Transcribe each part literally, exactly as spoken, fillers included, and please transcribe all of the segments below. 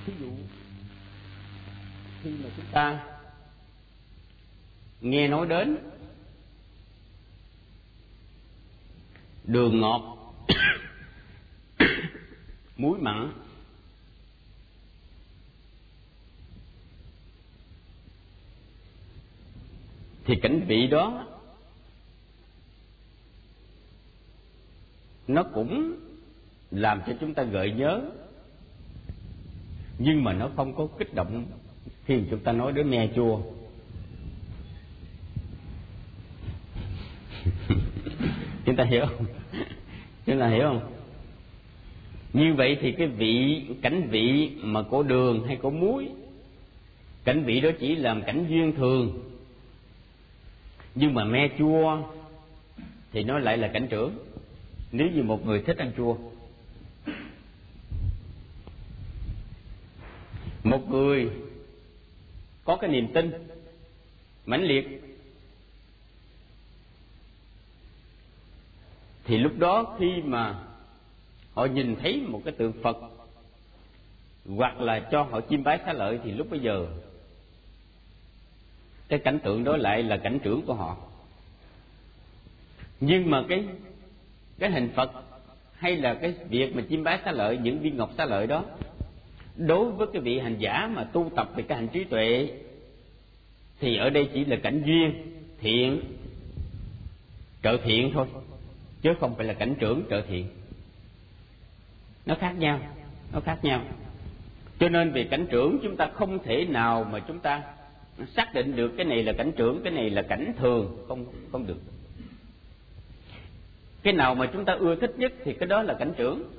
Ví dụ khi mà chúng ta nghe nói đến đường ngọt, muối mặn, thì cảnh vị đó nó cũng làm cho chúng ta gợi nhớ, nhưng mà nó không có kích động khi chúng ta nói đến me chua. Chúng ta hiểu không? Chúng ta hiểu không? Như vậy thì cái vị, cảnh vị mà của đường hay của muối, cảnh vị đó chỉ làm cảnh duyên thường. Nhưng mà me chua thì nó lại là cảnh trưởng, nếu như một người thích ăn chua. Một người có cái niềm tin mãnh liệt thì lúc đó khi mà họ nhìn thấy một cái tượng Phật hoặc là cho họ chiêm bái xá lợi, thì lúc bấy giờ cái cảnh tượng đó lại là cảnh trưởng của họ. Nhưng mà cái cái hình Phật hay là cái việc mà chiêm bái xá lợi, những viên ngọc xá lợi đó, đối với cái vị hành giả mà tu tập về cái hành trí tuệ thì ở đây chỉ là cảnh duyên thiện, trợ thiện thôi, chứ không phải là cảnh trưởng trợ thiện. Nó khác nhau, nó khác nhau. Cho nên về cảnh trưởng chúng ta không thể nào mà chúng ta xác định được cái này là cảnh trưởng, cái này là cảnh thường, không không được. Cái nào mà chúng ta ưa thích nhất thì cái đó là cảnh trưởng.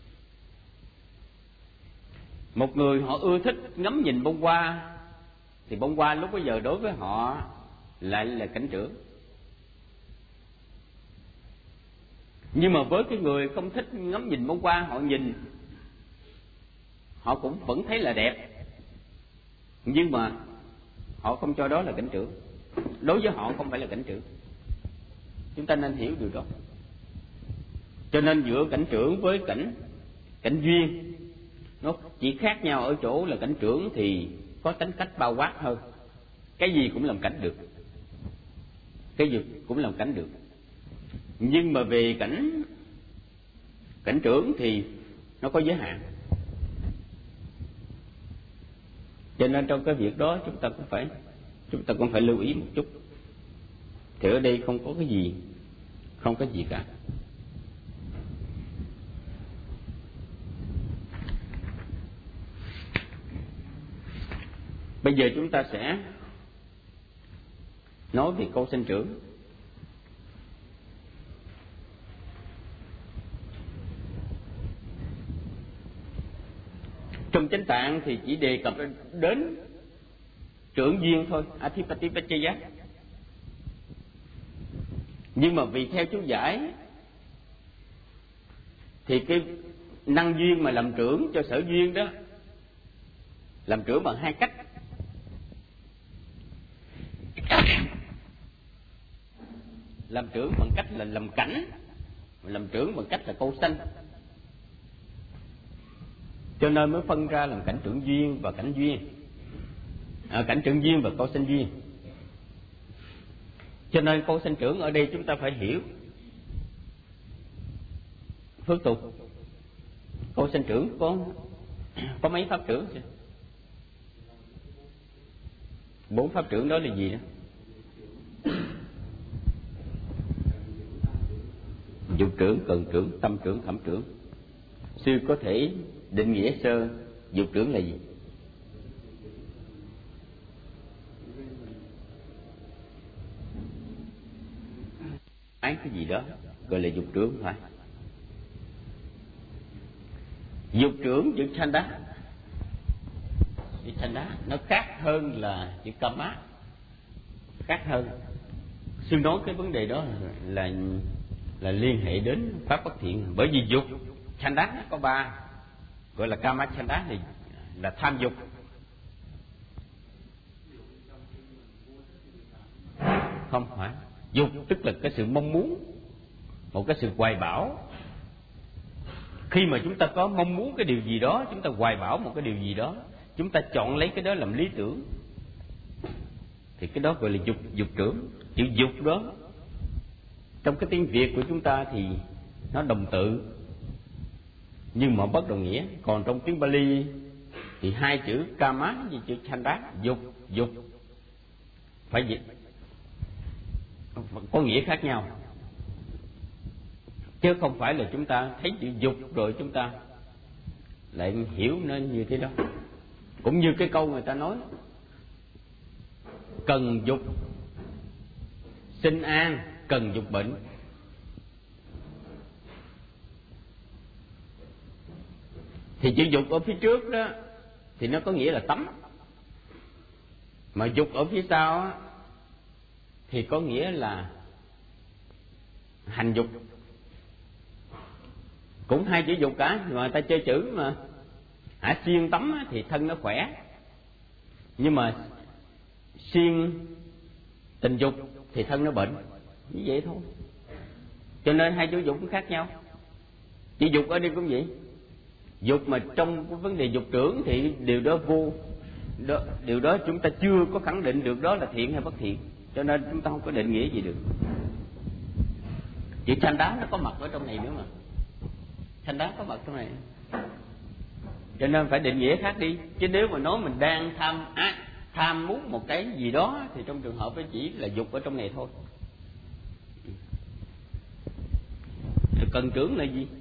Một người họ ưa thích ngắm nhìn bông hoa thì bông hoa lúc bây giờ đối với họ lại là cảnh trưởng. Nhưng mà với cái người không thích ngắm nhìn bông hoa, họ nhìn họ cũng vẫn thấy là đẹp, nhưng mà họ không cho đó là cảnh trưởng. Đối với họ không phải là cảnh trưởng. Chúng ta nên hiểu điều đó. Cho nên giữa cảnh trưởng với cảnh cảnh duyên nó chỉ khác nhau ở chỗ là cảnh trưởng thì có tính cách bao quát hơn, cái gì cũng làm cảnh được, cái gì cũng làm cảnh được. Nhưng mà về cảnh cảnh trưởng thì nó có giới hạn. Cho nên trong cái việc đó chúng ta cũng phải chúng ta cũng phải lưu ý một chút. Thì ở đây không có cái gì, không có gì cả. Bây giờ chúng ta sẽ nói về câu sanh trưởng. Trong Chánh Tạng thì chỉ đề cập đến trưởng duyên thôi, Adhipatipachaya. Nhưng mà vì theo chú giải thì cái năng duyên mà làm trưởng cho sở duyên đó, làm trưởng bằng hai cách. Làm trưởng bằng cách là làm cảnh, làm trưởng bằng cách là câu sanh. Cho nên mới phân ra làm cảnh trưởng duyên và cảnh duyên, à, cảnh trưởng duyên và câu sanh duyên. Cho nên câu sanh trưởng ở đây chúng ta phải hiểu phước tục. Câu sanh trưởng có có mấy pháp trưởng? Bốn pháp trưởng đó là gì đó? Dục trưởng, cần trưởng, tâm trưởng, thẩm trưởng. Sư có thể định nghĩa sơ dục trưởng là gì? Ái cái gì đó gọi là dục trưởng phải. Dục trưởng chữ chanda, chữ chanda nó khác hơn là chữ kama, khác hơn. Sư nói cái vấn đề đó là là liên hệ đến pháp bất thiện. Bởi vì dục chanda nó có ba, gọi là kama chanda thì là tham dục. Không phải. Dục tức là cái sự mong muốn, một cái sự hoài bão. Khi mà chúng ta có mong muốn cái điều gì đó, chúng ta hoài bão một cái điều gì đó, chúng ta chọn lấy cái đó làm lý tưởng, thì cái đó gọi là dục. Dục trưởng. Chữ dục đó trong cái tiếng Việt của chúng ta thì nó đồng tự nhưng mà bất đồng nghĩa. Còn trong tiếng Pali thì hai chữ kama với chữ chanda, dục dục phải gì có nghĩa khác nhau, chứ không phải là chúng ta thấy chữ dục rồi chúng ta lại hiểu nó như thế đó. Cũng như cái câu người ta nói cần dục sinh an, cần dục bệnh. Thì chữ dục ở phía trước đó thì nó có nghĩa là tắm, mà dục ở phía sau á, thì có nghĩa là hành dục. Cũng hai chữ dục cả, mà người ta chơi chữ mà. Hả, siêng tắm á, thì thân nó khỏe, nhưng mà siêng tình dục thì thân nó bệnh, như vậy thôi. Cho nên hai chữ dục cũng khác nhau. Chữ dục ở đây cũng vậy. Dục mà trong cái vấn đề dục trưởng thì điều đó vô đó, điều đó chúng ta chưa có khẳng định được đó là thiện hay bất thiện, cho nên chúng ta không có định nghĩa gì được. Chữ thanh đá nó có mặt ở trong này nữa mà, thanh đá có mặt trong này, cho nên phải định nghĩa khác đi. Chứ nếu mà nói mình đang tham á, tham muốn một cái gì đó thì trong trường hợp đó chỉ là dục ở trong này thôi. Cần trưởng là gì?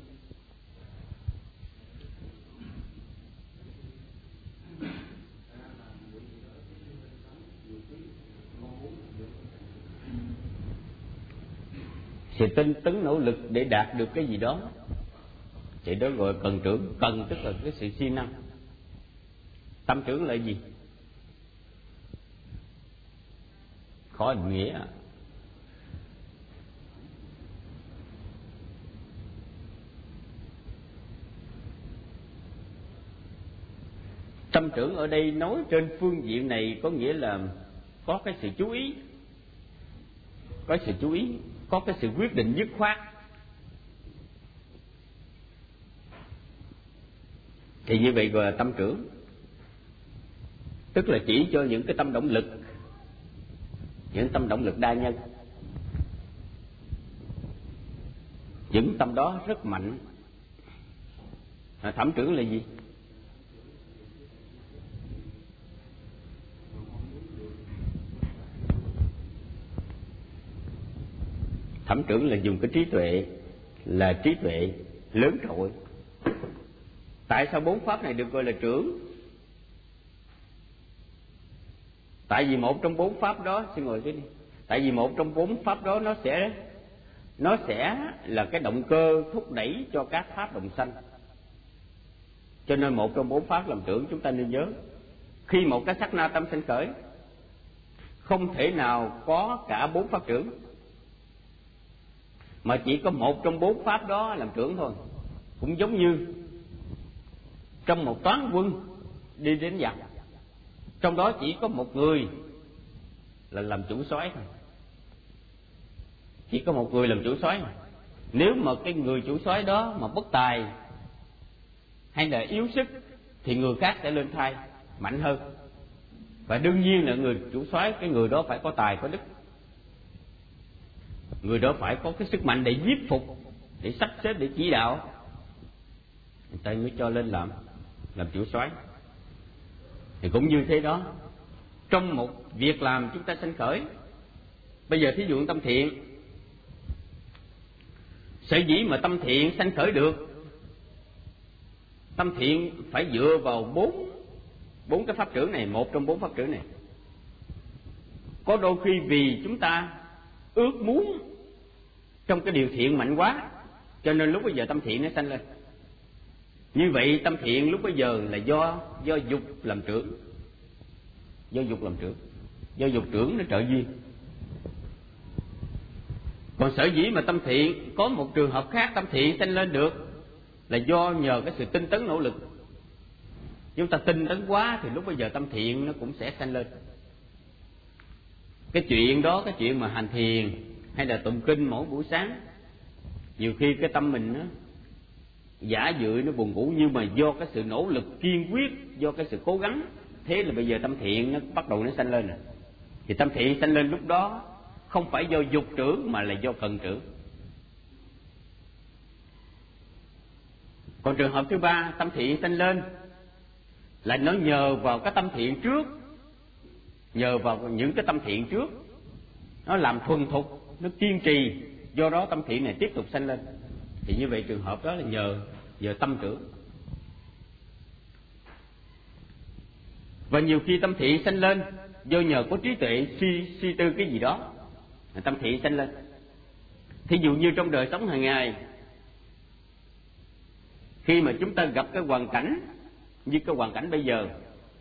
Sự tinh tấn nỗ lực để đạt được cái gì đó thì đó gọi cần trưởng. Cần tức là cái sự siêng năng. Tâm trưởng là gì? Khó định nghĩa. Tâm trưởng ở đây nói trên phương diện này có nghĩa là có cái sự chú ý, có sự chú ý, có cái sự quyết định dứt khoát. Thì như vậy gọi là tâm trưởng. Tức là chỉ cho những cái tâm động lực, những tâm động lực đa nhân. Những tâm đó rất mạnh. Thẩm trưởng là gì? Thẩm trưởng là dùng cái trí tuệ, là trí tuệ lớn trội. Tại sao bốn pháp này được gọi là trưởng? Tại vì một trong bốn pháp đó, xin ngồi xuống đi. Tại vì một trong bốn pháp đó nó sẽ nó sẽ là cái động cơ thúc đẩy cho các pháp đồng sanh. Cho nên một trong bốn pháp làm trưởng, chúng ta nên nhớ. Khi một cái sát na tâm sanh khởi, không thể nào có cả bốn pháp trưởng, mà chỉ có một trong bốn pháp đó làm trưởng thôi. Cũng giống như trong một toán quân đi đến giặc, trong đó chỉ có một người là làm chủ soái thôi. Chỉ có một người làm chủ soái. Nếu mà cái người chủ soái đó mà bất tài hay là yếu sức thì người khác sẽ lên thay mạnh hơn. Và đương nhiên là người chủ soái, cái người đó phải có tài có đức, người đó phải có cái sức mạnh để nhiếp phục, để sắp xếp, để chỉ đạo, người ta mới cho lên làm làm chủ soái. Thì cũng như thế đó, trong một việc làm chúng ta sanh khởi. Bây giờ thí dụ tâm thiện, sở dĩ mà tâm thiện sanh khởi được, tâm thiện phải dựa vào bốn bốn cái pháp trưởng này, một trong bốn pháp trưởng này. Có đôi khi vì chúng ta ước muốn trong cái điều thiện mạnh quá, cho nên lúc bây giờ tâm thiện nó sanh lên. Như vậy tâm thiện lúc bây giờ là do do dục làm trưởng, do dục làm trưởng, do dục trưởng nó trợ duyên. Còn sở dĩ mà tâm thiện có một trường hợp khác tâm thiện sanh lên được là do nhờ cái sự tinh tấn nỗ lực. Chúng ta tinh tấn quá thì lúc bây giờ tâm thiện nó cũng sẽ sanh lên. Cái chuyện đó, cái chuyện mà hành thiền hay là tụng kinh mỗi buổi sáng, nhiều khi cái tâm mình nó giả dự, nó buồn ngủ, nhưng mà do cái sự nỗ lực kiên quyết, do cái sự cố gắng, thế là bây giờ tâm thiện nó bắt đầu nó sanh lên rồi. Thì tâm thiện sanh lên lúc đó không phải do dục trưởng mà là do cần trưởng. Còn trường hợp thứ ba, tâm thiện sanh lên là nó nhờ vào cái tâm thiện trước, nhờ vào những cái tâm thiện trước, nó làm thuần thục, nó kiên trì, do đó tâm thiện này tiếp tục sanh lên. Thì như vậy trường hợp đó là nhờ nhờ tâm trưởng. Và nhiều khi tâm thiện sanh lên do nhờ có trí tuệ suy suy tư cái gì đó, tâm thiện sanh lên. Thí dụ như trong đời sống hàng ngày, khi mà chúng ta gặp cái hoàn cảnh như cái hoàn cảnh bây giờ,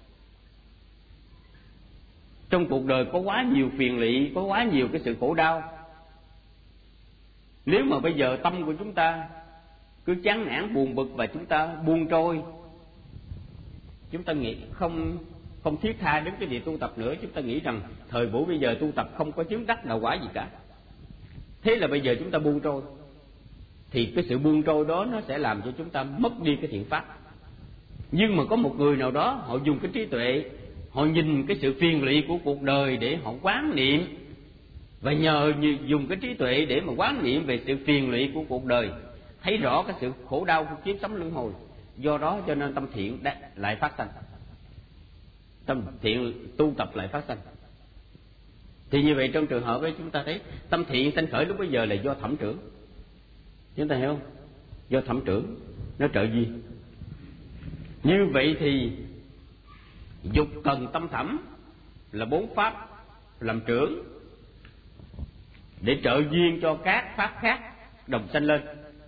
trong cuộc đời có quá nhiều phiền lụy, có quá nhiều cái sự khổ đau. Nếu mà bây giờ tâm của chúng ta cứ chán nản buồn bực và chúng ta buông trôi, chúng ta nghĩ không không thiết tha đến cái việc tu tập nữa, chúng ta nghĩ rằng thời buổi bây giờ tu tập không có chứng đắc đạo quả gì cả, thế là bây giờ chúng ta buông trôi, thì cái sự buông trôi đó nó sẽ làm cho chúng ta mất đi cái thiện pháp. Nhưng mà có một người nào đó họ dùng cái trí tuệ, họ nhìn cái sự phiền lụy của cuộc đời để họ quán niệm, và nhờ dùng cái trí tuệ để mà quán niệm về sự phiền lụy của cuộc đời, thấy rõ cái sự khổ đau của kiếp sống luân hồi, do đó cho nên tâm thiện lại phát sanh, tâm thiện tu tập lại phát sanh. Thì như vậy trong trường hợp ấy chúng ta thấy tâm thiện sanh khởi lúc bấy giờ là do thẩm trưởng. Chúng ta hiểu không? Do thẩm trưởng nó trợ duyên. Như vậy thì dục cần tâm thẩm là bốn pháp làm trưởng để trợ duyên cho các pháp khác đồng sanh lên.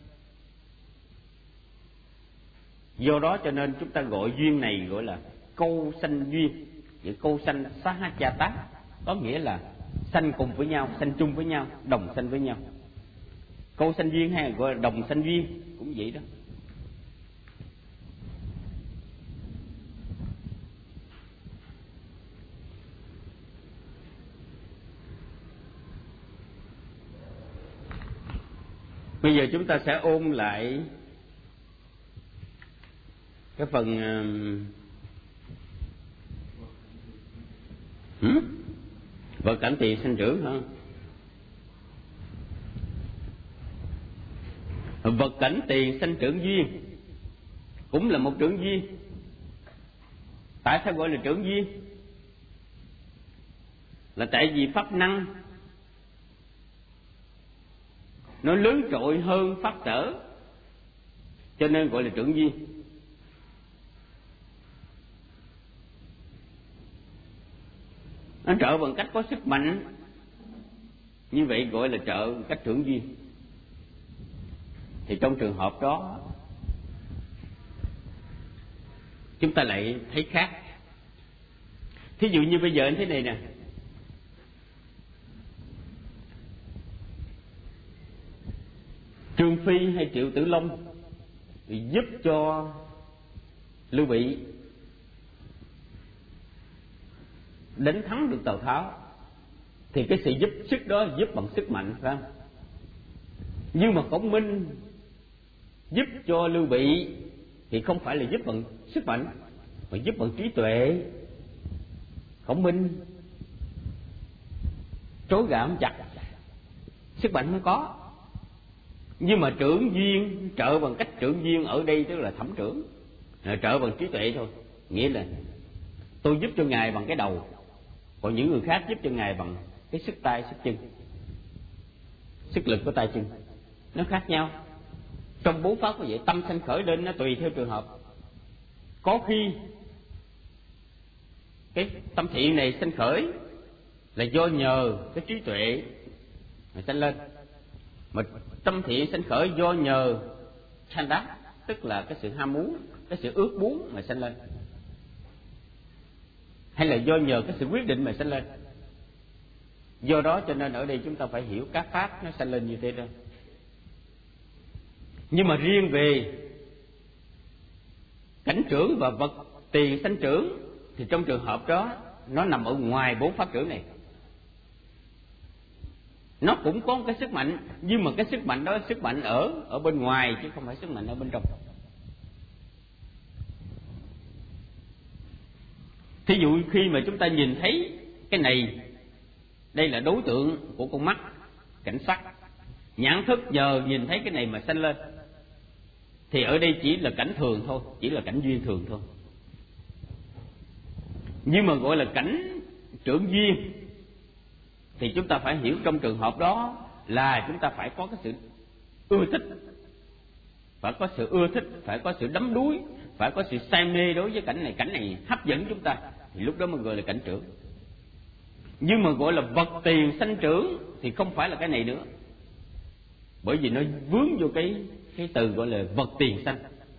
Do đó cho nên chúng ta gọi duyên này gọi là câu sanh duyên. Những câu sanh sahajata có nghĩa là sanh cùng với nhau, sanh chung với nhau, đồng sanh với nhau. Câu sanh duyên hay gọi là đồng sanh duyên cũng vậy đó. Bây giờ chúng ta sẽ ôn lại cái phần uh, vật cảnh tiền sanh trưởng hả? Vật cảnh tiền sanh trưởng duyên cũng là một trưởng duyên. Tại sao gọi là trưởng duyên? Là tại vì pháp năng nó lớn trội hơn pháp sở, cho nên gọi là trưởng duyên. Nó trợ bằng cách có sức mạnh, như vậy gọi là trợ cách trưởng duyên. Thì trong trường hợp đó chúng ta lại thấy khác. Thí dụ như bây giờ anh thế này nè, Trương Phi hay Triệu Tử Long thì giúp cho Lưu Bị đánh thắng được Tào Tháo, thì cái sự giúp sức đó giúp bằng sức mạnh, phải không? Nhưng mà Khổng Minh giúp cho Lưu Bị thì không phải là giúp bằng sức mạnh, mà giúp bằng trí tuệ. Khổng Minh trối gà không chặt, sức mạnh không có. Nhưng mà trưởng duyên, trợ bằng cách trưởng duyên ở đây tức là thẩm trưởng, trợ bằng trí tuệ thôi. Nghĩa là tôi giúp cho ngài bằng cái đầu, còn những người khác giúp cho ngài bằng cái sức tay, sức chân, sức lực của tay chân. Nó khác nhau. Trong bốn pháp như vậy, tâm sanh khởi lên nó tùy theo trường hợp. Có khi cái tâm thiện này sanh khởi là do nhờ cái trí tuệ mà sanh lên, mà tâm thiện sanh khởi do nhờ sanh đắc, tức là cái sự ham muốn, cái sự ước muốn mà sanh lên, hay là do nhờ cái sự quyết định mà sanh lên. Do đó cho nên ở đây chúng ta phải hiểu các pháp nó sanh lên như thế đó. Nhưng mà riêng về cảnh trưởng và vật tiền sanh trưởng thì trong trường hợp đó nó nằm ở ngoài bốn pháp trưởng này. nó cũng có cái sức mạnh, nhưng mà cái sức mạnh đó sức mạnh ở ở bên ngoài chứ không phải sức mạnh ở bên trong. Thí dụ khi mà chúng ta nhìn thấy cái này, đây là đối tượng của con mắt, cảnh sắc, nhãn thức giờ nhìn thấy cái này mà sanh lên, thì ở đây chỉ là cảnh thường thôi, chỉ là cảnh duyên thường thôi. Nhưng mà gọi là cảnh trưởng duyên thì chúng ta phải hiểu trong trường hợp đó là chúng ta phải có cái sự ưa thích, phải có sự ưa thích, phải có sự đắm đuối, phải có sự say mê đối với cảnh này, cảnh này hấp dẫn chúng ta, thì lúc đó mới gọi là cảnh trưởng. Nhưng mà gọi là vật tiền sanh trưởng thì không phải là cái này nữa, bởi vì nó vướng vô cái cái từ gọi là vật tiền sanh,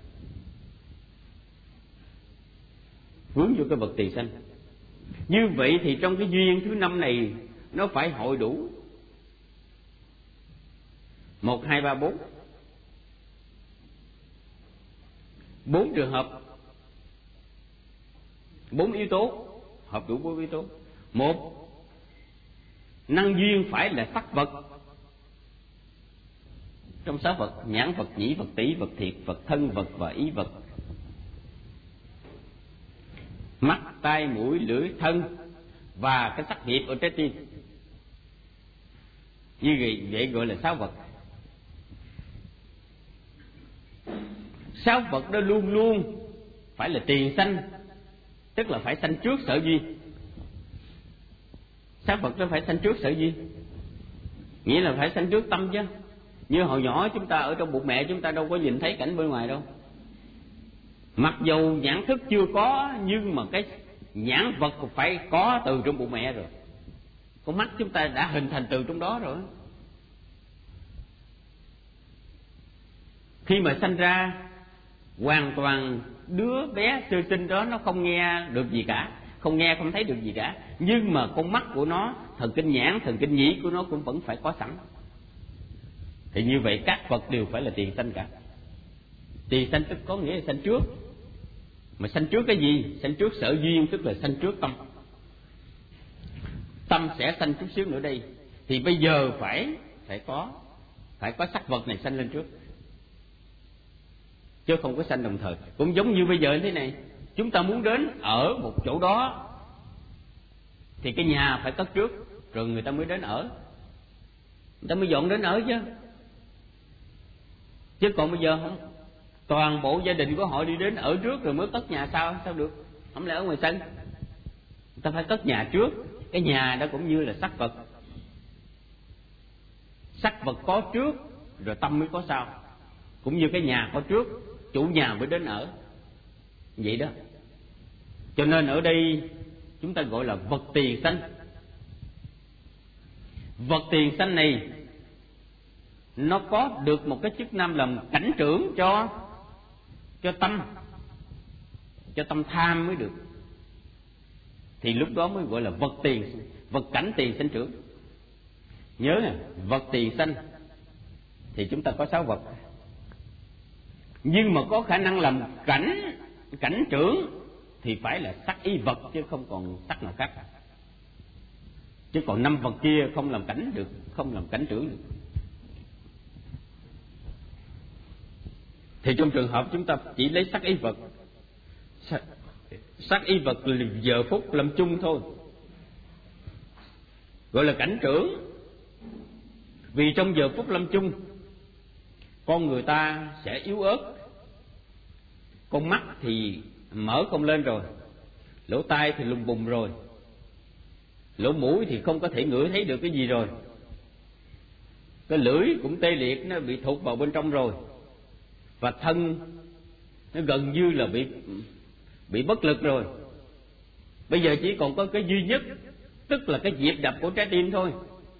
vướng vô cái vật tiền sanh. Như vậy thì trong cái duyên thứ năm này nó phải hội đủ một hai ba bốn bốn trường hợp, bốn yếu tố, hợp đủ bốn yếu tố. Một, năng duyên phải là sắc vật. Trong sáu vật, nhãn vật, nhĩ vật, tỷ vật, thiệt vật, thân vật và ý vật. Mắt, tai, mũi, lưỡi, thân và cái sắc nghiệp ở trái tim. Như vậy, vậy gọi là sáu vật. Sáu vật đó luôn luôn phải là tiền sanh, tức là phải sanh trước sở duyên. Sáu vật đó phải sanh trước sở duyên, nghĩa là phải sanh trước tâm chứ. Như hồi nhỏ chúng ta ở trong bụng mẹ chúng ta đâu có nhìn thấy cảnh bên ngoài đâu. Mặc dù nhãn thức chưa có, nhưng mà cái nhãn vật phải có từ trong bụng mẹ rồi. Con mắt chúng ta đã hình thành từ trong đó rồi. Khi mà sanh ra, hoàn toàn đứa bé sơ sinh đó nó không nghe được gì cả, không nghe không thấy được gì cả, nhưng mà con mắt của nó, thần kinh nhãn, thần kinh nhĩ của nó cũng vẫn phải có sẵn. Thì như vậy các vật đều phải là tiền sanh cả. Tiền sanh tức có nghĩa là sanh trước. Mà sanh trước cái gì? Sanh trước sở duyên, tức là sanh trước tâm. Tâm sẽ sanh chút xíu nữa đây. Thì bây giờ phải phải có phải có sắc vật này sanh lên trước, chứ không có sanh đồng thời. Cũng giống như bây giờ như thế này, chúng ta muốn đến ở một chỗ đó thì cái nhà phải cất trước, rồi người ta mới đến ở, người ta mới dọn đến ở chứ. Chứ còn bây giờ không, toàn bộ gia đình của họ đi đến ở trước rồi mới cất nhà sau, sao được? Không lẽ ở ngoài sân? Người ta phải cất nhà trước. Cái nhà đó cũng như là sắc vật. Sắc vật có trước rồi tâm mới có sau. Cũng như cái nhà có trước, chủ nhà mới đến ở. Vậy đó. Cho nên ở đây chúng ta gọi là vật tiền sanh. Vật tiền sanh này nó có được một cái chức năng làm cảnh trưởng cho cho tâm, cho tâm tham mới được. Thì lúc đó mới gọi là vật tiền, vật cảnh tiền sanh trưởng. Nhớ nè, vật tiền sanh thì chúng ta có sáu vật, nhưng mà có khả năng làm cảnh cảnh trưởng thì phải là sắc ý vật, chứ không còn sắc nào khác. Chứ còn năm vật kia không làm cảnh được, không làm cảnh trưởng được. Thì trong trường hợp chúng ta chỉ lấy sắc ý vật, sắc ý vật là giờ phút lâm chung thôi, gọi là cảnh trưởng. Vì trong giờ phút lâm chung, con người ta sẽ yếu ớt. Con mắt thì mở không lên rồi, lỗ tai thì lùng bùng rồi, lỗ mũi thì không có thể ngửi thấy được cái gì rồi, cái lưỡi cũng tê liệt, nó bị thụt vào bên trong rồi, và thân nó gần như là bị bị bất lực rồi. Bây giờ chỉ còn có cái duy nhất, tức là cái nhịp đập của trái tim thôi.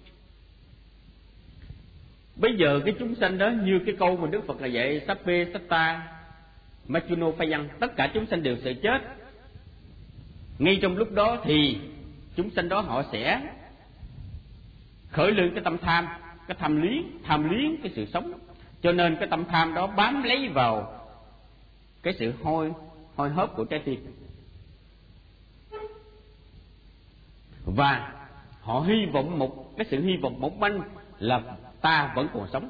Bây giờ cái chúng sanh đó như cái câu mà Đức Phật là dạy, Sappe Satta Machuno Phayan, tất cả chúng sanh đều sẽ chết. Ngay trong lúc đó thì chúng sanh đó họ sẽ khởi lên cái tâm tham, cái tham luyến, tham luyến cái sự sống. Cho nên cái tâm tham đó bám lấy vào cái sự hôi hôi hớp của trái tim, và họ hy vọng một cái sự hy vọng mỏng manh là ta vẫn còn sống,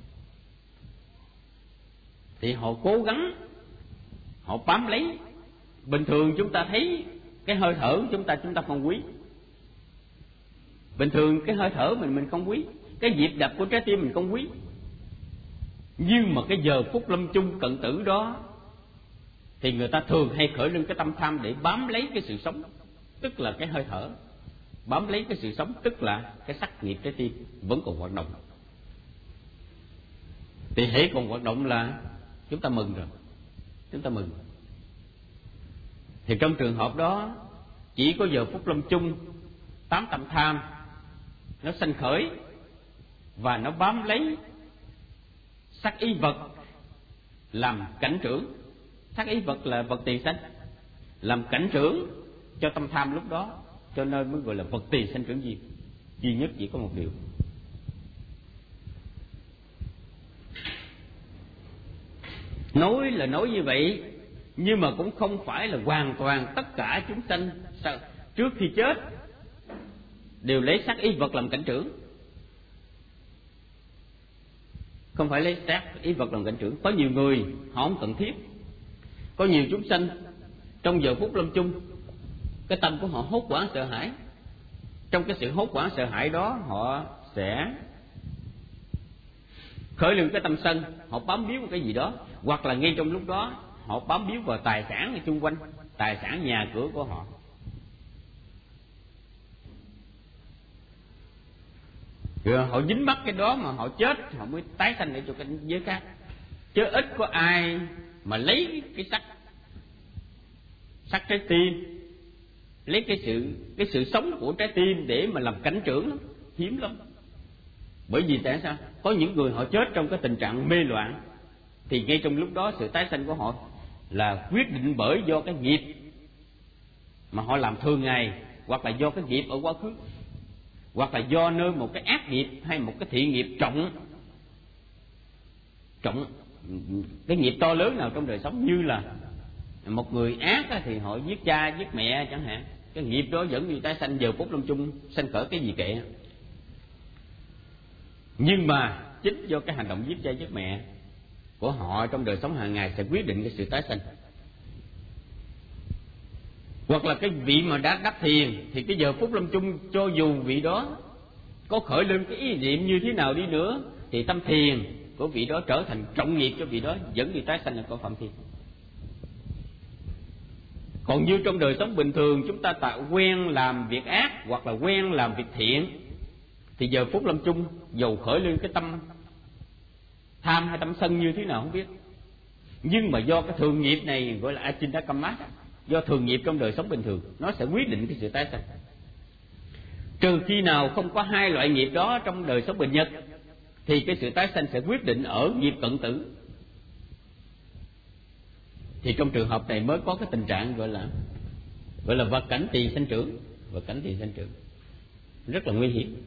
thì họ cố gắng, họ bám lấy. Bình thường chúng ta thấy cái hơi thở của chúng ta chúng ta không quý, bình thường cái hơi thở mình mình không quý, cái nhịp đập của trái tim mình không quý, nhưng mà cái giờ phút lâm chung cận tử đó thì người ta thường hay khởi lên cái tâm tham để bám lấy cái sự sống, tức là cái hơi thở, bám lấy cái sự sống, tức là cái sắc nghiệp trái tim vẫn còn hoạt động. Thì hễ còn hoạt động là chúng ta mừng rồi, chúng ta mừng. Thì trong trường hợp đó chỉ có giờ phút lâm chung tám tâm tham nó sanh khởi và nó bám lấy sắc ý vật làm cảnh trưởng. Sắc ý vật là vật tiền sanh, làm cảnh trưởng cho tâm tham lúc đó, cho nên mới gọi là vật tiền sanh trưởng diệt. Duy nhất chỉ có một điều. Nói là nói như vậy, nhưng mà cũng không phải là hoàn toàn tất cả chúng sanh trước khi chết đều lấy sắc ý vật làm cảnh trưởng. Không phải lấy sắc ý vật làm cảnh trưởng. Có nhiều người họ không cần thiết. Có nhiều chúng sanh trong giờ phút lâm chung, cái tâm của họ hốt hoảng sợ hãi. Trong cái sự hốt hoảng sợ hãi đó, họ sẽ khởi lên cái tâm sân, họ bám víu một cái gì đó, hoặc là ngay trong lúc đó họ bám víu vào tài sản ở xung quanh, tài sản nhà cửa của họ. Rồi họ dính mắc cái đó mà họ chết, họ mới tái sanh để cho cái giới khác. Chứ ít có ai mà lấy cái sắc sắc trái tim, lấy cái sự cái sự sống của trái tim để mà làm cảnh trưởng lắm, hiếm lắm. Bởi vì tại sao? Có những người họ chết trong cái tình trạng mê loạn, thì ngay trong lúc đó sự tái sanh của họ là quyết định bởi do cái nghiệp mà họ làm thường ngày, hoặc là do cái nghiệp ở quá khứ, hoặc là do nơi một cái ác nghiệp hay một cái thiện nghiệp trọng trọng cái nghiệp to lớn nào trong đời sống. Như là một người ác thì họ giết cha giết mẹ chẳng hạn, cái nghiệp đó dẫn đi tái sanh giờ phút lâm chung sanh khởi cái gì kệ. Nhưng mà chính do cái hành động giết cha giết mẹ của họ trong đời sống hàng ngày sẽ quyết định cái sự tái sanh. Hoặc là cái vị mà đã đắc thiền, thì cái giờ phút lâm chung cho dù vị đó có khởi lên cái ý niệm như thế nào đi nữa, thì tâm thiền của vị đó trở thành trọng nghiệp cho vị đó, dẫn đi tái sanh là con phạm thiên. Còn như trong đời sống bình thường chúng ta tạo quen làm việc ác hoặc là quen làm việc thiện, thì giờ phút lâm chung dầu khởi lên cái tâm tham hay tâm sân như thế nào không biết, nhưng mà do cái thường nghiệp này gọi là achinda kamma, do thường nghiệp trong đời sống bình thường, nó sẽ quyết định cái sự tái sanh. Trừ khi nào không có hai loại nghiệp đó trong đời sống bình nhật, thì cái sự tái sanh sẽ quyết định ở nghiệp cận tử. Thì trong trường hợp này mới có cái tình trạng gọi là gọi là vật cảnh tỳ sanh trưởng, vật cảnh tỳ sanh trưởng rất là nguy hiểm.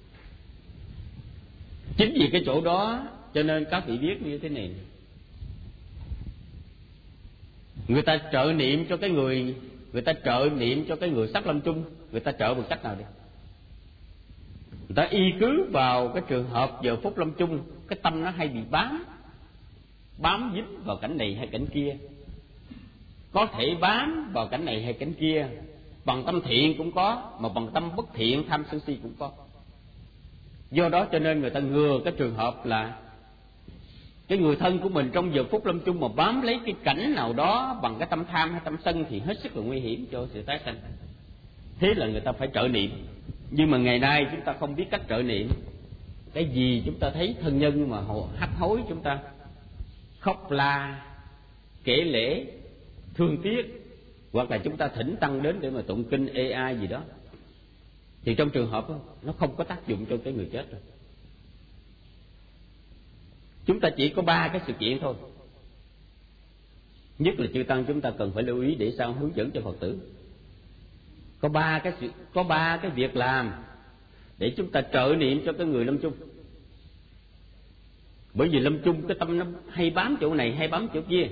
Chính vì cái chỗ đó cho nên các vị biết như thế này, người ta trợ niệm cho cái người người ta trợ niệm cho cái người sắp lâm chung, người ta trợ bằng cách nào đi? Người ta y cứ vào cái trường hợp giờ phút lâm chung, cái tâm nó hay bị bám bám dính vào cảnh này hay cảnh kia, có thể bám vào cảnh này hay cảnh kia bằng tâm thiện cũng có, mà bằng tâm bất thiện tham sân si cũng có. Do đó cho nên người ta ngừa cái trường hợp là cái người thân của mình trong giờ phút lâm chung mà bám lấy cái cảnh nào đó bằng cái tâm tham hay tâm sân thì hết sức là nguy hiểm cho sự tái sanh. Thế là người ta phải trợ niệm. Nhưng mà ngày nay chúng ta không biết cách trợ niệm. Cái gì chúng ta thấy thân nhân mà họ hấp hối, chúng ta khóc la kể lễ thương tiếc, hoặc là chúng ta thỉnh tăng đến để mà tụng kinh ê ai gì đó, thì trong trường hợp đó, nó không có tác dụng cho cái người chết rồi. Chúng ta chỉ có ba cái sự kiện thôi. Nhất là chư tăng chúng ta cần phải lưu ý để sao hướng dẫn cho Phật tử. Có ba cái sự, có ba cái việc làm để chúng ta trợ niệm cho cái người lâm chung. Bởi vì lâm chung cái tâm nó hay bám chỗ này hay bám chỗ kia.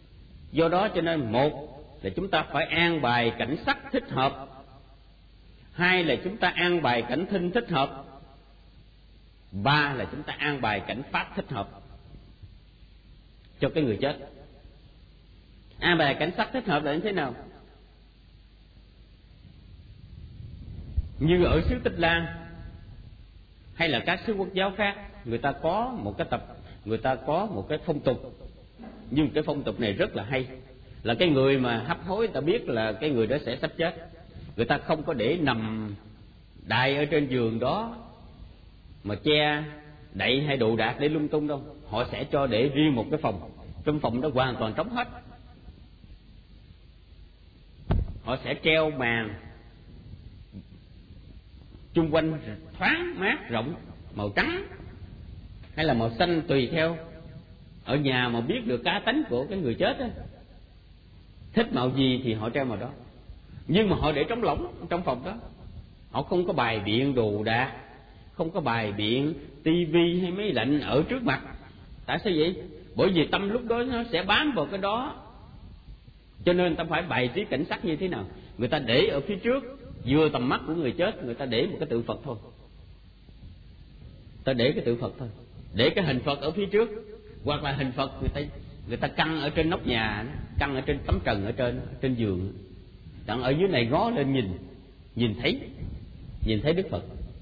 Do đó cho nên một là chúng ta phải an bài cảnh sắc thích hợp. hai là chúng ta an bài cảnh thinh thích hợp, ba là chúng ta an bài cảnh pháp thích hợp cho cái người chết. An bài cảnh sắc thích hợp là như thế nào? Như ở xứ Tích Lan hay là các xứ quốc giáo khác, người ta có một cái tập, người ta có một cái phong tục, nhưng cái phong tục này rất là hay, là cái người mà hấp hối người ta biết là cái người đó sẽ sắp chết, người ta không có để nằm đại ở trên giường đó mà che đậy hay đồ đạc để lung tung đâu, họ sẽ cho để riêng một cái phòng, trong phòng đó hoàn toàn trống hết. Họ sẽ treo màn chung quanh thoáng mát rộng, màu trắng hay là màu xanh tùy theo ở nhà mà biết được cá tánh của cái người chết đó. Thích màu gì thì họ treo màu đó, nhưng mà họ để trống lỏng trong phòng đó, họ không có bài biện đồ đạc, không có bài biện tivi hay máy lạnh ở trước mặt. Tại sao vậy? Bởi vì tâm lúc đó nó sẽ bám vào cái đó, cho nên ta phải bày trí cảnh sắc như thế nào. Người ta để ở phía trước vừa tầm mắt của người chết, người ta để một cái tượng Phật thôi, ta để cái tượng Phật thôi, để cái hình Phật ở phía trước, hoặc là hình Phật người ta người ta căng ở trên nóc nhà, căng ở trên tấm trần ở trên trên giường, đặng ở dưới này ngó lên nhìn nhìn thấy nhìn thấy Đức Phật.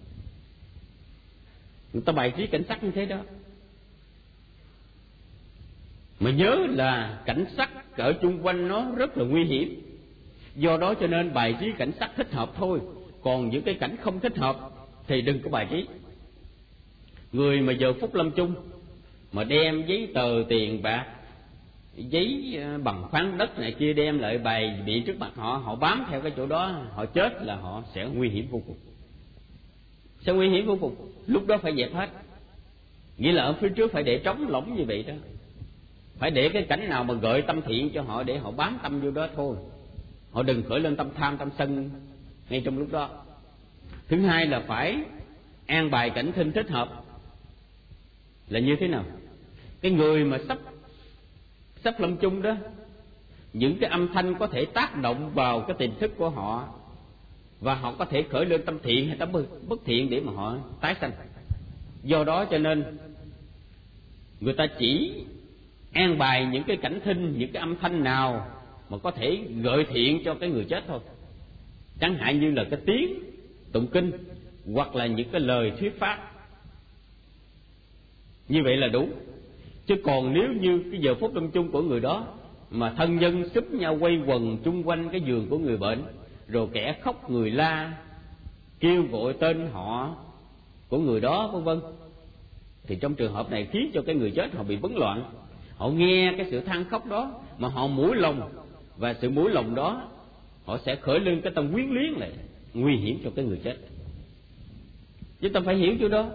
Người ta bày trí cảnh sắc như thế đó. Mà nhớ là cảnh sắc ở chung quanh nó rất là nguy hiểm, do đó cho nên bài trí cảnh sắc thích hợp thôi, còn những cái cảnh không thích hợp thì đừng có bài trí. Người mà giờ phút lâm chung mà đem giấy tờ tiền bạc, giấy bằng khoáng đất này kia đem lại bày biện trước mặt họ, họ bám theo cái chỗ đó, họ chết là họ sẽ nguy hiểm vô cùng, sẽ nguy hiểm vô cùng. Lúc đó phải dẹp hết, nghĩa là ở phía trước phải để trống lỏng như vậy đó, phải để cái cảnh nào mà gợi tâm thiện cho họ để họ bám tâm vô đó thôi, họ đừng khởi lên tâm tham tâm sân ngay trong lúc đó. Thứ hai là phải an bài cảnh thinh thích hợp. Là như thế nào? Cái người mà sắp sắp lâm chung đó, những cái âm thanh có thể tác động vào cái tiềm thức của họ, và họ có thể khởi lên tâm thiện hay tâm bất thiện để mà họ tái sanh. Do đó cho nên người ta chỉ an bài những cái cảnh thinh, những cái âm thanh nào mà có thể gợi thiện cho cái người chết thôi. Chẳng hạn như là cái tiếng tụng kinh, hoặc là những cái lời thuyết pháp, như vậy là đủ. Chứ còn nếu như cái giờ phút lâm chung của người đó mà thân nhân xúm nhau quay quần chung quanh cái giường của người bệnh, rồi kẻ khóc người la kêu gọi tên họ của người đó vân vân, thì trong trường hợp này khiến cho cái người chết họ bị bấn loạn. Họ nghe cái sự than khóc đó mà họ mũi lòng, và sự mũi lòng đó họ sẽ khởi lên cái tâm quyến luyến lại, nguy hiểm cho cái người chết. Chúng ta phải hiểu chỗ đó.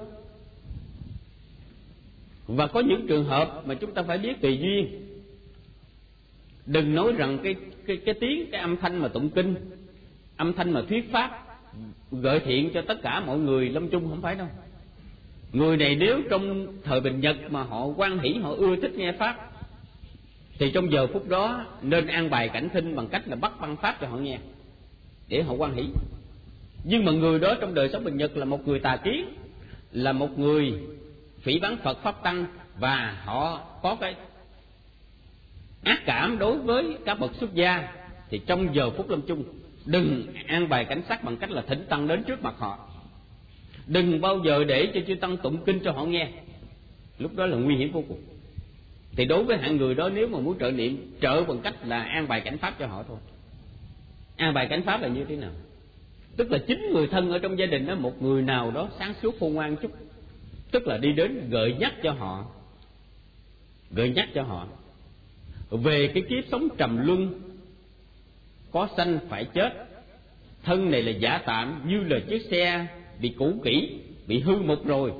Và có những trường hợp mà chúng ta phải biết tùy duyên. Đừng nói rằng cái cái cái tiếng, cái âm thanh mà tụng kinh, âm thanh mà thuyết pháp gợi thiện cho tất cả mọi người lâm chung, không phải đâu. Người này nếu trong thời bình nhật mà họ hoan hỷ, họ ưa thích nghe pháp, thì trong giờ phút đó nên an bài cảnh thinh bằng cách là bắt băng pháp cho họ nghe để họ hoan hỷ. Nhưng mà người đó trong đời sống bình nhật là một người tà kiến, là một người phỉ báng Phật pháp tăng, và họ có cái ác cảm đối với các bậc xuất gia, thì trong giờ phút lâm chung đừng an bài cảnh sắc bằng cách là thỉnh tăng đến trước mặt họ. Đừng bao giờ để cho chư tăng tụng kinh cho họ nghe, lúc đó là nguy hiểm vô cùng. Thì đối với hạng người đó, nếu mà muốn trợ niệm, trợ bằng cách là an bài cảnh pháp cho họ thôi. An bài cảnh pháp là như thế nào? Tức là chính người thân ở trong gia đình đó, một người nào đó sáng suốt khôn ngoan chút, tức là đi đến gợi nhắc cho họ, gợi nhắc cho họ về cái kiếp sống trầm luân, có sanh phải chết, thân này là giả tạm, như là chiếc xe bị cũ kỹ, bị hư mục rồi,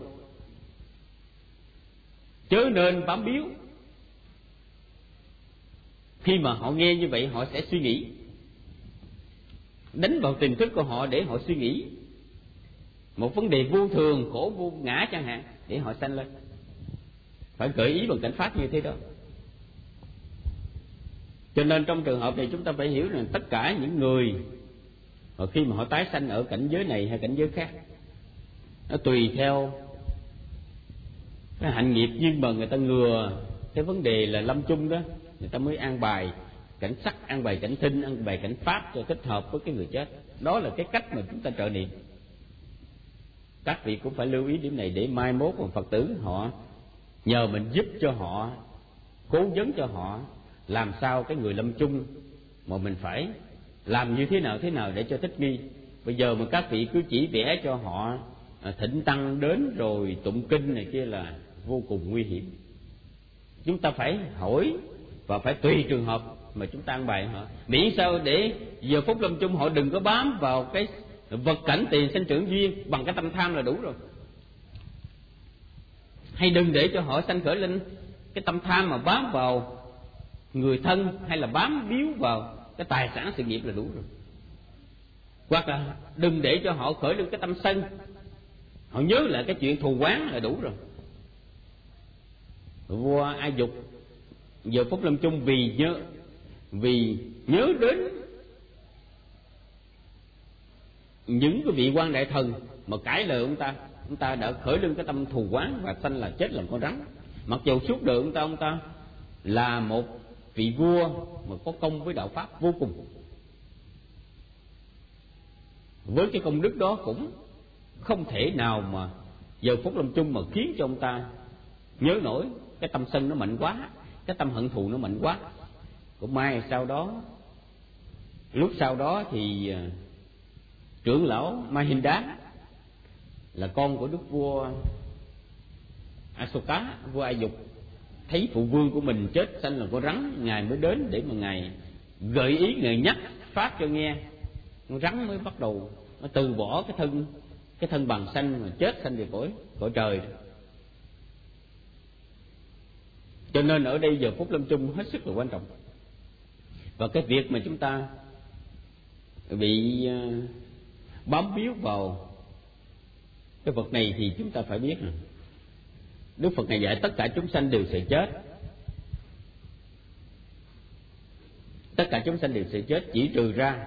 chớ nên bám víu. Khi mà họ nghe như vậy, họ sẽ suy nghĩ, đánh vào tiềm thức của họ để họ suy nghĩ một vấn đề vô thường, khổ vô ngã chẳng hạn, để họ sanh lên. Phải gợi ý bằng cảnh pháp như thế đó. Cho nên trong trường hợp này chúng ta phải hiểu rằng tất cả những người Và khi mà họ tái sanh ở cảnh giới này hay cảnh giới khác, nó tùy theo cái hạnh nghiệp. Nhưng mà người ta ngừa cái vấn đề là lâm chung đó, người ta mới an bài cảnh sắc, an bài cảnh thinh, an bài cảnh pháp cho thích hợp với cái người chết. Đó là cái cách mà chúng ta trợ niệm. Các vị cũng phải lưu ý điểm này để mai mốt mà Phật tử họ nhờ mình giúp cho họ, cố vấn cho họ làm sao cái người lâm chung mà mình phải làm như thế nào thế nào để cho thích nghi. Bây giờ mà các vị cứ chỉ vẽ cho họ thỉnh tăng đến rồi tụng kinh này kia là vô cùng nguy hiểm. Chúng ta phải hỏi và phải tùy trường hợp mà chúng ta an bài họ, miễn sao để giờ phút lâm chung họ đừng có bám vào cái vật cảnh tiền sinh trưởng duyên bằng cái tâm tham là đủ rồi. Hay đừng để cho họ sanh khởi lên cái tâm tham mà bám vào người thân, hay là bám víu vào cái tài sản sự nghiệp là đủ rồi. Hoặc là đừng để cho họ khởi lên cái tâm sân, họ nhớ lại cái chuyện thù oán là đủ rồi. Vua Ai Dục giờ phút lâm chung vì nhớ vì nhớ đến những cái vị quan đại thần mà cãi lời ông ta, ông ta đã khởi lên cái tâm thù oán và sanh là chết làm con rắn. Mặc dù suốt đời ông ta ông ta là một vị vua mà có công với đạo pháp vô cùng, với cái công đức đó cũng không thể nào mà giờ phút lâm chung mà khiến cho ông ta nhớ nổi. Cái tâm sân nó mạnh quá, cái tâm hận thù nó mạnh quá. Cũng may sau đó, lúc sau đó thì trưởng lão Mahinda là con của đức vua Asoka, vua Ai Dục, thấy phụ vương của mình chết sanh là con rắn, ngài mới đến để mà ngài gợi ý, ngài nhắc pháp cho nghe. Con rắn mới bắt đầu nó từ bỏ cái thân cái thân bằng sanh mà chết sanh về cõi cõi trời. Cho nên ở đây giờ phút lâm chung hết sức là quan trọng. Và cái việc mà chúng ta bị bám víu vào cái vật này thì chúng ta phải biết rằng Đức Phật này dạy tất cả chúng sanh đều sẽ chết. Tất cả chúng sanh đều sẽ chết, chỉ trừ ra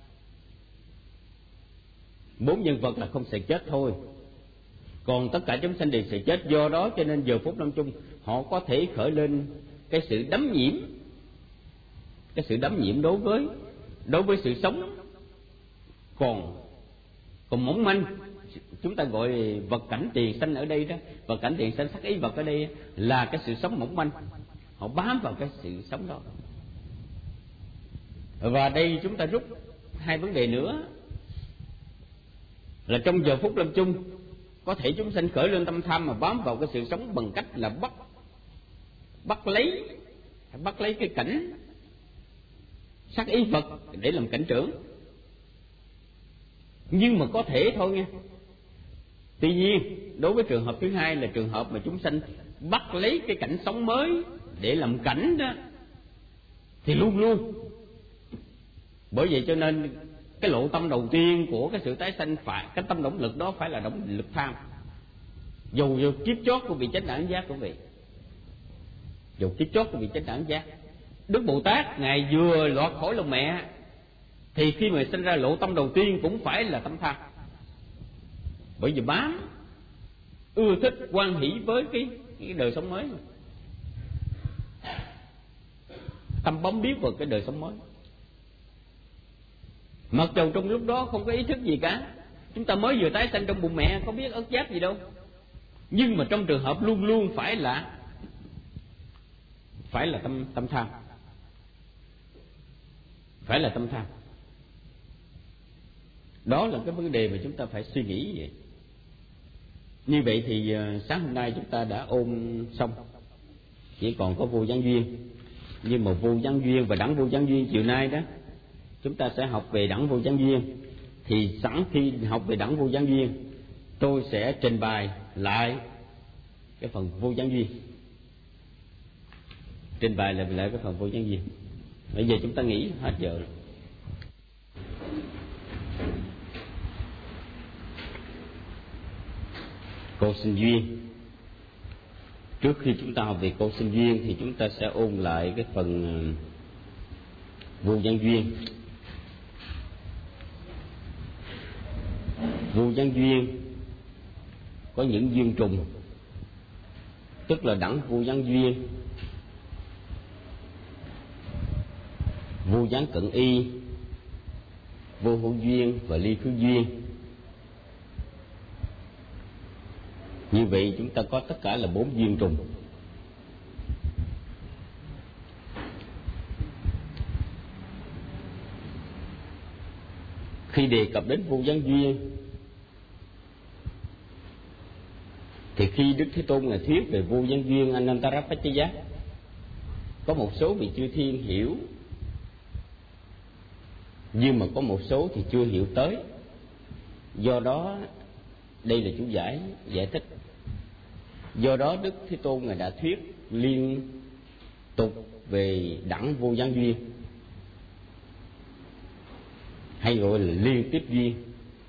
bốn nhân vật là không sẽ chết thôi. Còn tất cả chúng sanh đều sẽ chết. Do đó cho nên giờ phút lâm chung họ có thể khởi lên cái sự đắm nhiễm, cái sự đắm nhiễm đối với đối với sự sống còn còn mỏng manh. Chúng ta gọi vật cảnh tiền sanh ở đây đó, vật cảnh tiền sanh sắc ý vật ở đây là cái sự sống mỏng manh. Họ bám vào cái sự sống đó. Và đây chúng ta rút hai vấn đề nữa là trong giờ phút lâm chung có thể chúng sanh khởi lên tâm tham mà bám vào cái sự sống bằng cách là bắt bắt lấy bắt lấy cái cảnh sắc ý vật để làm cảnh trưởng. Nhưng mà có thể thôi nha. Tuy nhiên đối với trường hợp thứ hai là trường hợp mà chúng sanh bắt lấy cái cảnh sống mới để làm cảnh đó thì luôn luôn. Bởi vậy cho nên cái lộ tâm đầu tiên của cái sự tái sanh phải, cái tâm động lực đó phải là động lực tham. Dù dù kiếp chót của vị chánh đẳng giác quý vị, dù kiếp chót của vị chánh đẳng giác, Đức Bồ Tát ngài vừa lọt khỏi lòng mẹ thì khi mà sinh ra lộ tâm đầu tiên cũng phải là tâm tham. Bởi vì bám ưa thích hoan hỷ với cái, cái đời sống mới, tâm bấm biết vào cái đời sống mới. Mặc dầu trong lúc đó không có ý thức gì cả, chúng ta mới vừa tái sanh trong bụng mẹ có biết ớt giác gì đâu, nhưng mà trong trường hợp luôn luôn phải là phải là tâm tâm tham, phải là tâm tham. Đó là cái vấn đề mà chúng ta phải suy nghĩ vậy. Như vậy thì sáng hôm nay chúng ta đã ôn xong, chỉ còn có vô gián duyên. Nhưng mà vô gián duyên và đẳng vô gián duyên chiều nay đó chúng ta sẽ học về đẳng vô gián duyên. Thì sẵn khi học về đẳng vô gián duyên, tôi sẽ trình bày lại cái phần vô gián duyên, trình bày lại lại cái phần vô gián duyên. Bây giờ chúng ta nghỉ hết giờ rồi. Cô sinh duyên. Trước khi chúng ta học về cô sinh duyên thì chúng ta sẽ ôn lại cái phần vô gián duyên. Vô gián duyên có những duyên trùng, tức là đẳng vô gián duyên, vô gián cận y, vô hữu duyên và ly khứ duyên. Như vậy chúng ta có tất cả là bốn duyên trùng. Khi đề cập đến vô gián duyên thì khi Đức Thế Tôn ngài thuyết về vô gián duyên Anantarapaccaya, có một số vị chư thiên hiểu, nhưng mà có một số thì chưa hiểu tới. Do đó đây là chú giải giải thích. Do đó Đức Thế Tôn ngài đã thuyết liên tục về đẳng vô gián duyên, hay gọi là liên tiếp duyên.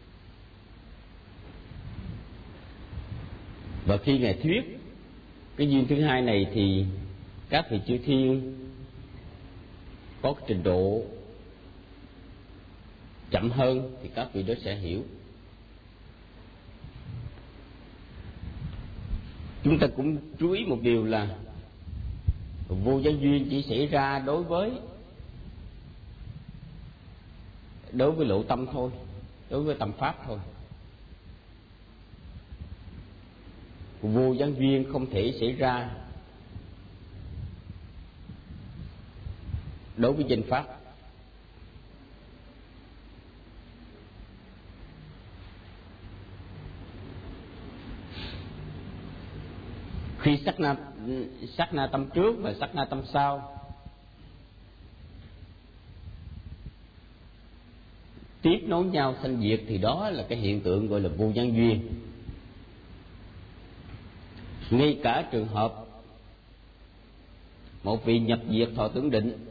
Và khi ngài thuyết cái duyên thứ hai này thì các vị chư thiên có trình độ chậm hơn thì các vị đó sẽ hiểu. Chúng ta cũng chú ý một điều là vô gián duyên chỉ xảy ra đối với đối với lộ tâm thôi, đối với tâm pháp thôi. Vô gián duyên không thể xảy ra đối với danh pháp. Khi sát na sát na tâm trước và sát na tâm sau tiếp nối nhau sanh diệt thì đó là cái hiện tượng gọi là vô gián duyên. Ngay cả trường hợp một vị nhập diệt thọ tưởng định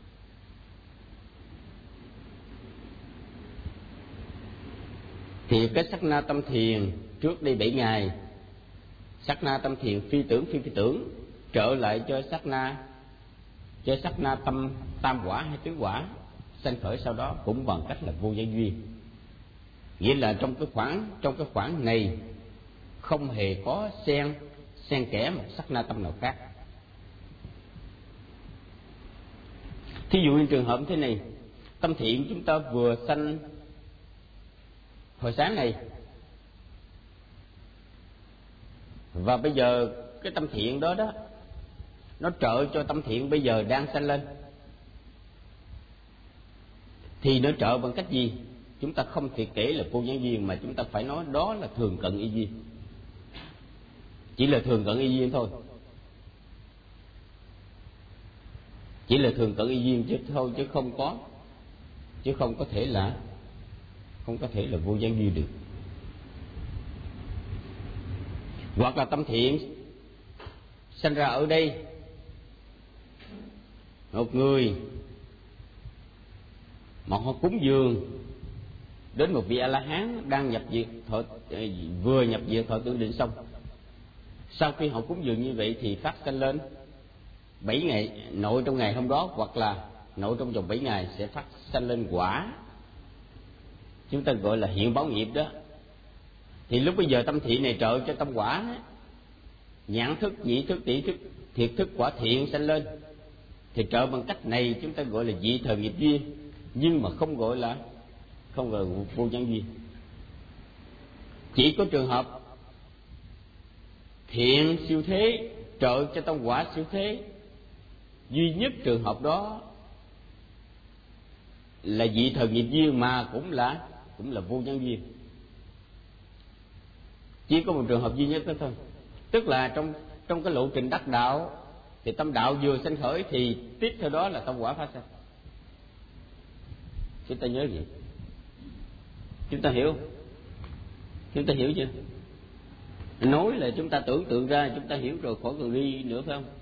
thì cái sát na tâm thiền trước đây bảy ngày, sát na tâm thiền phi tưởng phi phi tưởng trở lại cho sát na cho sát na tâm tam quả hay tứ quả sanh khởi sau đó cũng bằng cách là vô gián duyên. Nghĩa là trong cái khoảng trong cái khoảng này không hề có xen xen kẽ một sát na tâm nào khác. Thí dụ như trường hợp thế này, tâm thiện chúng ta vừa sanh hồi sáng này, và bây giờ cái tâm thiện đó đó nó trợ cho tâm thiện bây giờ đang sanh lên, thì nó trợ bằng cách gì? Chúng ta không thể kể là vô gián duyên, mà chúng ta phải nói đó là thường cận y duyên. Chỉ là thường cận y duyên thôi, chỉ là thường cận y duyên chứ thôi, chứ không có chứ không có thể là không có thể là vô gián duyên được. Hoặc là tâm thiện sanh ra ở đây, một người mà họ cúng dường đến một vị A La Hán đang nhập diệt thọ, vừa nhập diệt thọ tưởng định xong. Sau khi họ cúng dường như vậy thì phát sanh lên bảy ngày, nội trong ngày hôm đó hoặc là nội trong vòng bảy ngày sẽ phát sanh lên quả, chúng ta gọi là hiện báo nghiệp đó. Thì lúc bây giờ tâm thiện này trợ cho tâm quả, nhãn thức, nhĩ thức, tỷ thức, thiệt thức quả thiện sanh lên, thì trợ bằng cách này chúng ta gọi là dị thời nghiệp duyên, nhưng mà không gọi là không gọi là vô gián duyên. Chỉ có trường hợp thiện siêu thế trợ cho tâm quả siêu thế, duy nhất trường hợp đó là dị thời nghiệp duyên, mà cũng là cũng là vô gián duyên. Chỉ có một trường hợp duy nhất đó thôi. Tức là trong trong cái lộ trình đắc đạo thì tâm đạo vừa sanh khởi thì tiếp theo đó là tâm quả phát sanh. Chúng ta nhớ gì? Chúng ta hiểu? Chúng ta hiểu chưa? Nói là chúng ta tưởng tượng ra, chúng ta hiểu rồi, khỏi cần đi nữa phải không?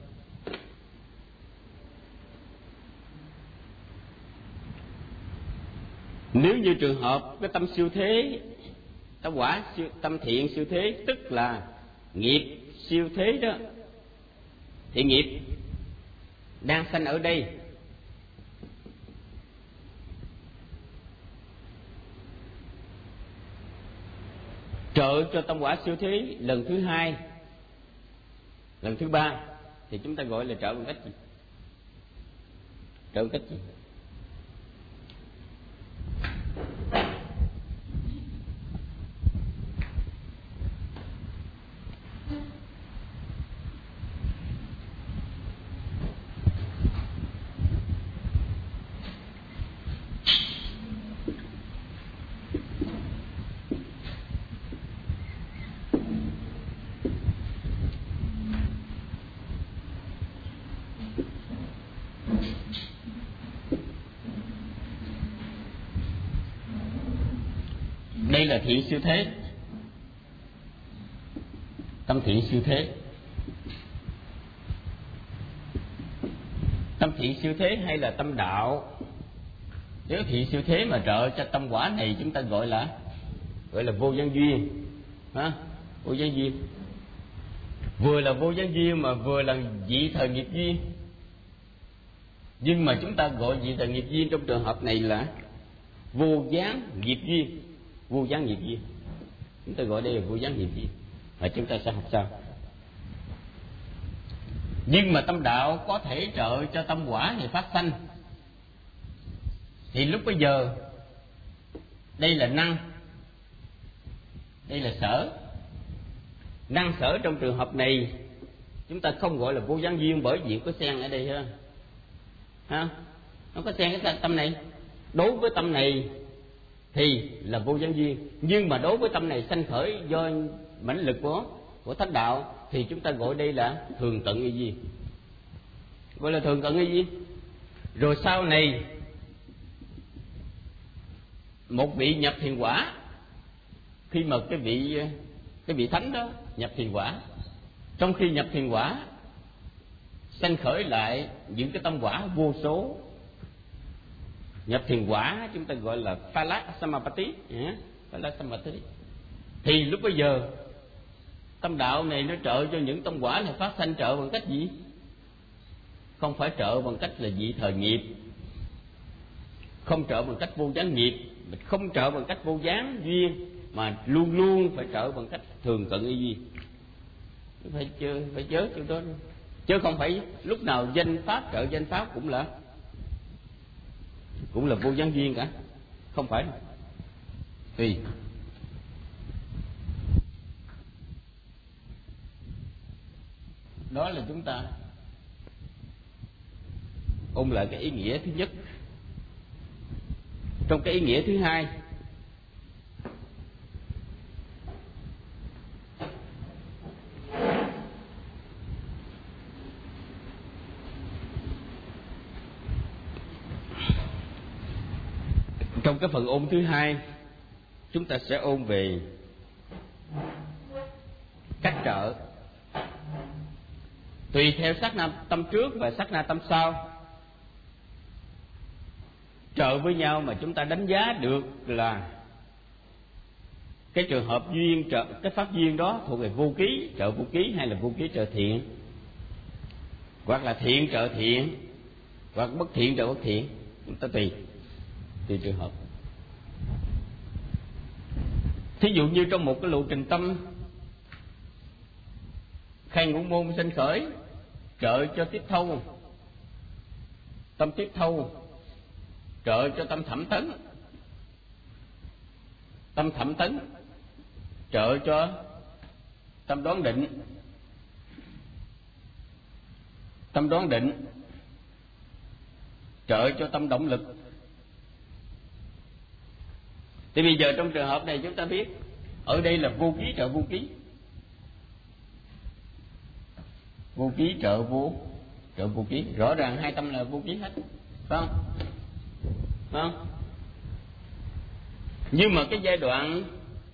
Nếu như trường hợp cái tâm siêu thế, tâm quả siêu, tâm thiện siêu thế, tức là nghiệp siêu thế đó, thì nghiệp đang sanh ở đây, trợ cho tâm quả siêu thế lần thứ hai, lần thứ ba, thì chúng ta gọi là trợ bằng cách gì? Trợ bằng cách gì? Đây là thiện siêu thế, tâm thiện siêu thế. Tâm thiện siêu thế hay là tâm đạo. Nếu thiện siêu thế mà trợ cho tâm quả này, chúng ta gọi là gọi là vô gián duyên, ha? Vô gián duyên, vừa là vô gián duyên mà vừa là vị thời nghiệp duyên. Nhưng mà chúng ta gọi vị thời nghiệp duyên trong trường hợp này là vô gián nghiệp duyên. Vô gián nghiệp duyên, chúng ta gọi đây là vô gián nghiệp duyên, và chúng ta sẽ học sau. Nhưng mà tâm đạo có thể trợ cho tâm quả này phát sanh, thì lúc bây giờ đây là năng, đây là sở. Năng sở trong trường hợp này chúng ta không gọi là vô gián duyên, bởi vì có xen ở đây ha, ha? Nó có xen cái tâm này. Đối với tâm này thì là vô gián duyên, nhưng mà đối với tâm này sanh khởi do mãnh lực của của thánh đạo thì chúng ta gọi đây là thường tận y duyên, gọi là thường tận y duyên. Rồi sau này một vị nhập thiền quả, khi mà cái vị cái vị thánh đó nhập thiền quả, trong khi nhập thiền quả sanh khởi lại những cái tâm quả vô số. Nhập thiền quả chúng ta gọi là Phala Samapatti, Phala Samapatti. Thì lúc bây giờ tâm đạo này nó trợ cho những tâm quả này phát sanh, trợ bằng cách gì? Không phải trợ bằng cách là vị thời nghiệp, không trợ bằng cách vô gián nghiệp, không trợ bằng cách vô gián duyên, mà luôn luôn phải trợ bằng cách thường cận y duyên. Phải chớ, phải chớ chỗ đó, chứ không phải lúc nào danh pháp trợ danh pháp cũng là cũng là vô gián duyên cả, không phải. Tùy. Đó là chúng ta ôn lại cái ý nghĩa thứ nhất. Trong cái ý nghĩa thứ hai, trong cái phần ôn thứ hai, chúng ta sẽ ôn về cách trợ. Tùy theo sát na tâm trước và sát na tâm sau trợ với nhau mà chúng ta đánh giá được là cái trường hợp duyên trợ, cái pháp duyên đó thuộc về vô ký trợ vô ký hay là vô ký trợ thiện, hoặc là thiện trợ thiện, hoặc bất thiện trợ bất thiện. Chúng ta tùy tùy trường hợp. Thí dụ như trong một cái lộ trình tâm khai ngũ môn sanh khởi, trợ cho tiếp thâu, tâm tiếp thâu trợ cho tâm thẩm tấn, tâm thẩm tấn trợ cho tâm đoán định, tâm đoán định trợ cho tâm động lực. Thì bây giờ trong trường hợp này chúng ta biết ở đây là vô ký trợ vô ký, vô ký trợ vô trợ vô ký, rõ ràng hai tâm là vô ký hết, phải không? Phải không? Nhưng mà cái giai đoạn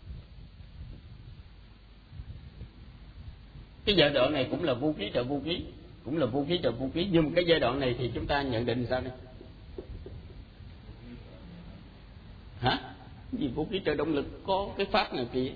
cái giai đoạn này cũng là vô ký trợ vô ký, cũng là vô ký trợ vô ký, nhưng mà cái giai đoạn này thì chúng ta nhận định sao đây? Hả? Vì vô ký trợ động lực có cái pháp nào kìa?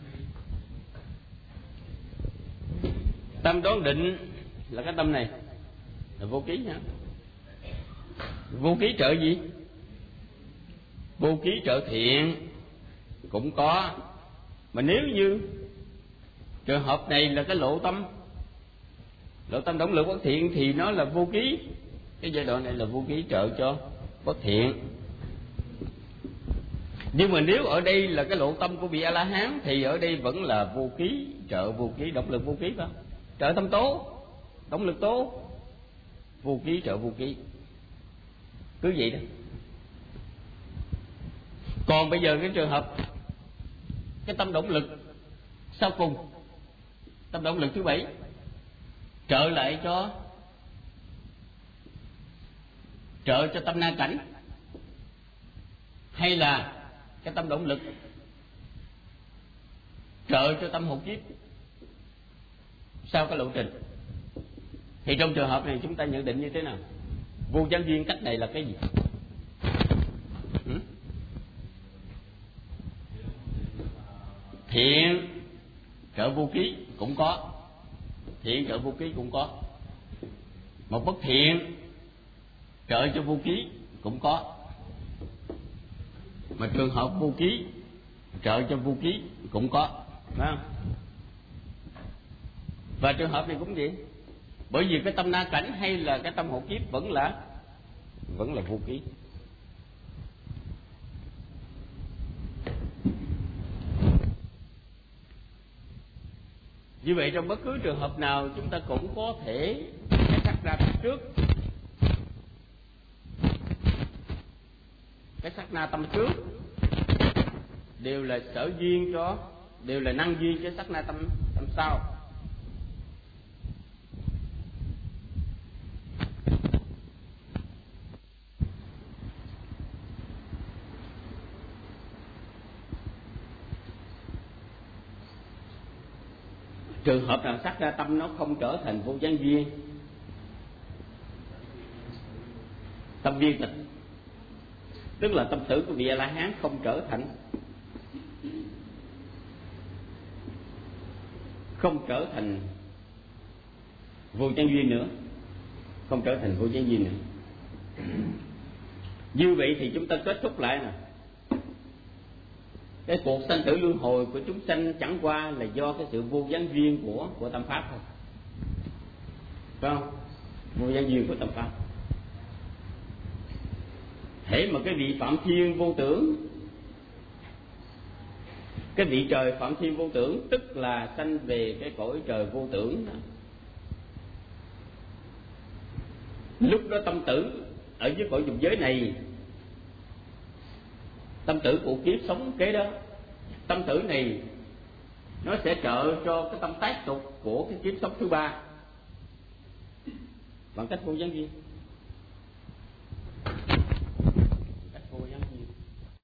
Tâm đoán định là cái tâm này là vô ký hả? Vô ký trợ gì? Vô ký trợ thiện cũng có, Mà nếu như trường hợp này là cái lộ tâm, lộ tâm động lực bất thiện thì nó là vô ký. Cái giai đoạn này là vô ký trợ cho bất thiện. Nhưng mà nếu ở đây là cái lộ tâm của vị A La Hán thì ở đây vẫn là vô ký trợ vô ký, động lực vô ký phải không? Trợ tâm tố, động lực tố, vô ký trợ vô ký, cứ vậy đó. Còn bây giờ cái trường hợp cái tâm động lực sau cùng, tâm động lực thứ bảy trợ lại cho trợ cho tâm na cảnh, hay là cái tâm động lực trợ cho tâm hồn kiếp sau cái lộ trình, thì trong trường hợp này chúng ta nhận định như thế nào? Vô gián duyên cách này là cái gì? Ừ? Thiện trợ vô ký cũng có, thiện trợ vô ký cũng có, một bất thiện trợ cho vô ký cũng có, mà trường hợp vô ký trợ cho vô ký cũng có, phải không? Và trường hợp này cũng vậy, bởi vì cái tâm na cảnh hay là cái tâm hộ kiếp vẫn là vẫn là vô ký. Như vậy trong bất cứ trường hợp nào chúng ta cũng có thể cái sắc na tâm trước, cái sắc na tâm trước đều là sở duyên cho, đều là năng duyên cho sắc na tâm tâm sau. Trường hợp nào sắc na tâm nó không trở thành vô gián duyên, tâm viên tịch, tức là tâm tử của vị A La Hán không trở thành không trở thành vô gián duyên nữa, không trở thành vô gián duyên nữa. Như vậy thì chúng ta kết thúc lại nè, cái cuộc sanh tử luân hồi của chúng sanh chẳng qua là do cái sự vô gián duyên của của tâm pháp thôi, phải không? Vô gián duyên của tâm pháp. Thế mà cái vị Phạm Thiên vô tưởng, cái vị trời Phạm Thiên vô tưởng, tức là sanh về cái cõi trời vô tưởng đó. Lúc đó tâm tử ở dưới cõi dục giới này, tâm tử của kiếp sống kế đó, tâm tử này nó sẽ trợ cho cái tâm tác tục của cái kiếp sống thứ ba bằng cách vô gián duyên.